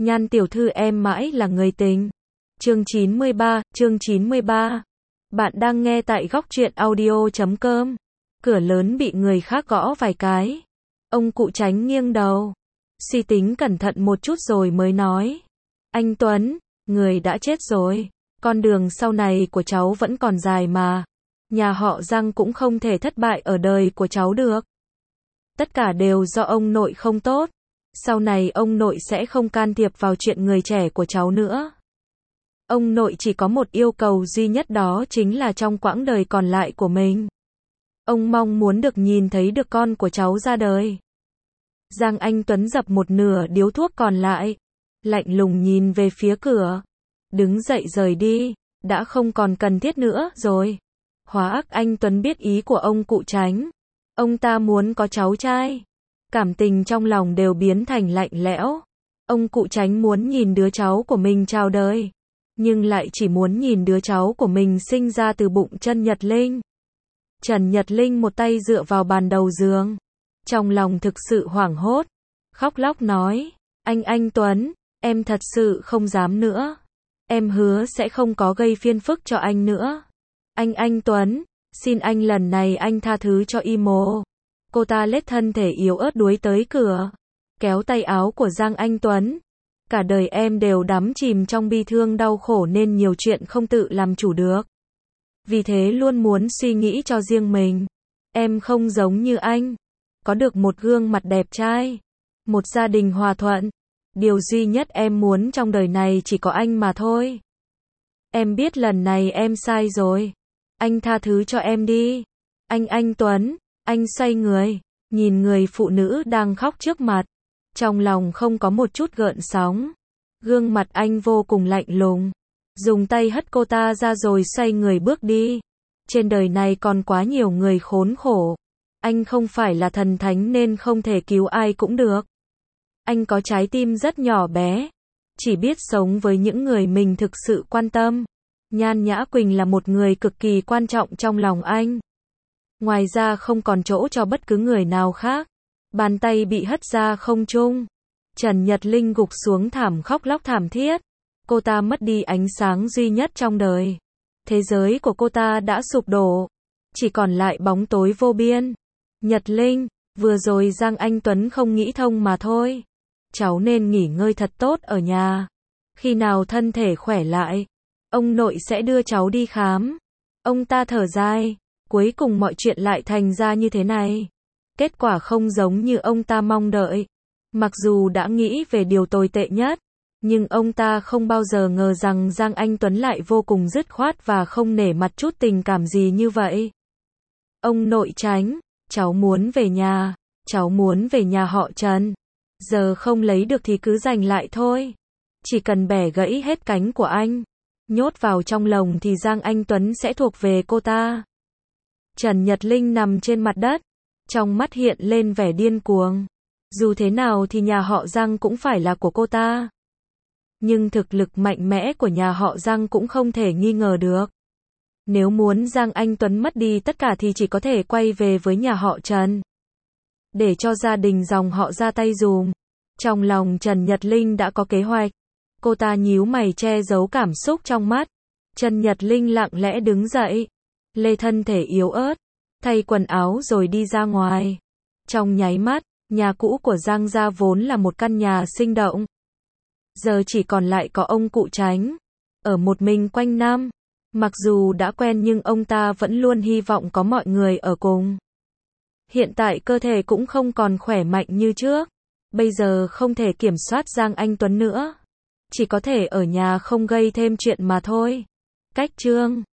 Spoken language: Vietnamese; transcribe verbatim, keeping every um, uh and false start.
Nhan tiểu thư em mãi là người tình. Chương chín mươi ba, chương chín mươi ba. Bạn đang nghe tại góc truyện audio chấm com. Cửa lớn bị người khác gõ vài cái. Ông cụ Chánh nghiêng đầu, suy tính cẩn thận một chút rồi mới nói. Anh Tuấn, người đã chết rồi. Con đường sau này của cháu vẫn còn dài mà. Nhà họ Giang cũng không thể thất bại ở đời của cháu được. Tất cả đều do ông nội không tốt. Sau này ông nội sẽ không can thiệp vào chuyện người trẻ của cháu nữa. Ông nội chỉ có một yêu cầu duy nhất, đó chính là trong quãng đời còn lại của mình, ông mong muốn được nhìn thấy được con của cháu ra đời. Giang Anh Tuấn dập một nửa điếu thuốc còn lại, lạnh lùng nhìn về phía cửa, đứng dậy rời đi, đã không còn cần thiết nữa rồi. Hóa ác Anh Tuấn biết ý của ông cụ Chánh. Ông ta muốn có cháu trai. Cảm tình trong lòng đều biến thành lạnh lẽo. Ông cụ Chánh muốn nhìn đứa cháu của mình chào đời, nhưng lại chỉ muốn nhìn đứa cháu của mình sinh ra từ bụng Trần Nhật Linh. Trần Nhật Linh một tay dựa vào bàn đầu giường, trong lòng thực sự hoảng hốt, khóc lóc nói, anh anh Tuấn, em thật sự không dám nữa. Em hứa sẽ không có gây phiền phức cho anh nữa. Anh anh Tuấn, xin anh lần này anh tha thứ cho Imo. Cô ta lết thân thể yếu ớt đuối tới cửa, kéo tay áo của Giang Anh Tuấn. Cả đời em đều đắm chìm trong bi thương đau khổ nên nhiều chuyện không tự làm chủ được. Vì thế luôn muốn suy nghĩ cho riêng mình. Em không giống như anh, có được một gương mặt đẹp trai, một gia đình hòa thuận. Điều duy nhất em muốn trong đời này chỉ có anh mà thôi. Em biết lần này em sai rồi. Anh tha thứ cho em đi. Anh anh Tuấn, anh xoay người, nhìn người phụ nữ đang khóc trước mặt. Trong lòng không có một chút gợn sóng. Gương mặt anh vô cùng lạnh lùng. Dùng tay hất cô ta ra rồi xoay người bước đi. Trên đời này còn quá nhiều người khốn khổ. Anh không phải là thần thánh nên không thể cứu ai cũng được. Anh có trái tim rất nhỏ bé, chỉ biết sống với những người mình thực sự quan tâm. Nhan Nhã Quỳnh là một người cực kỳ quan trọng trong lòng anh. Ngoài ra không còn chỗ cho bất cứ người nào khác. Bàn tay bị hất ra không trung. Trần Nhật Linh gục xuống thảm khóc lóc thảm thiết. Cô ta mất đi ánh sáng duy nhất trong đời. Thế giới của cô ta đã sụp đổ. Chỉ còn lại bóng tối vô biên. Nhật Linh, vừa rồi Giang Anh Tuấn không nghĩ thông mà thôi. Cháu nên nghỉ ngơi thật tốt ở nhà. Khi nào thân thể khỏe lại, ông nội sẽ đưa cháu đi khám. Ông ta thở dài. Cuối cùng mọi chuyện lại thành ra như thế này. Kết quả không giống như ông ta mong đợi. Mặc dù đã nghĩ về điều tồi tệ nhất, nhưng ông ta không bao giờ ngờ rằng Giang Anh Tuấn lại vô cùng dứt khoát và không nể mặt chút tình cảm gì như vậy. Ông nội Chánh, cháu muốn về nhà, cháu muốn về nhà họ Trần. Giờ không lấy được thì cứ giành lại thôi. Chỉ cần bẻ gãy hết cánh của anh, nhốt vào trong lồng thì Giang Anh Tuấn sẽ thuộc về cô ta. Trần Nhật Linh nằm trên mặt đất, trong mắt hiện lên vẻ điên cuồng. Dù thế nào thì nhà họ Giang cũng phải là của cô ta. Nhưng thực lực mạnh mẽ của nhà họ Giang cũng không thể nghi ngờ được. Nếu muốn Giang Anh Tuấn mất đi tất cả thì chỉ có thể quay về với nhà họ Trần, để cho gia đình dòng họ ra tay dùm. Trong lòng Trần Nhật Linh đã có kế hoạch. Cô ta nhíu mày che giấu cảm xúc trong mắt. Trần Nhật Linh lặng lẽ đứng dậy, lê thân thể yếu ớt, thay quần áo rồi đi ra ngoài. Trong nháy mắt, nhà cũ của Giang gia vốn là một căn nhà sinh động, giờ chỉ còn lại có ông cụ Chánh, ở một mình quanh năm. Mặc dù đã quen nhưng ông ta vẫn luôn hy vọng có mọi người ở cùng. Hiện tại cơ thể cũng không còn khỏe mạnh như trước. Bây giờ không thể kiểm soát Giang Anh Tuấn nữa. Chỉ có thể ở nhà không gây thêm chuyện mà thôi. Cách chương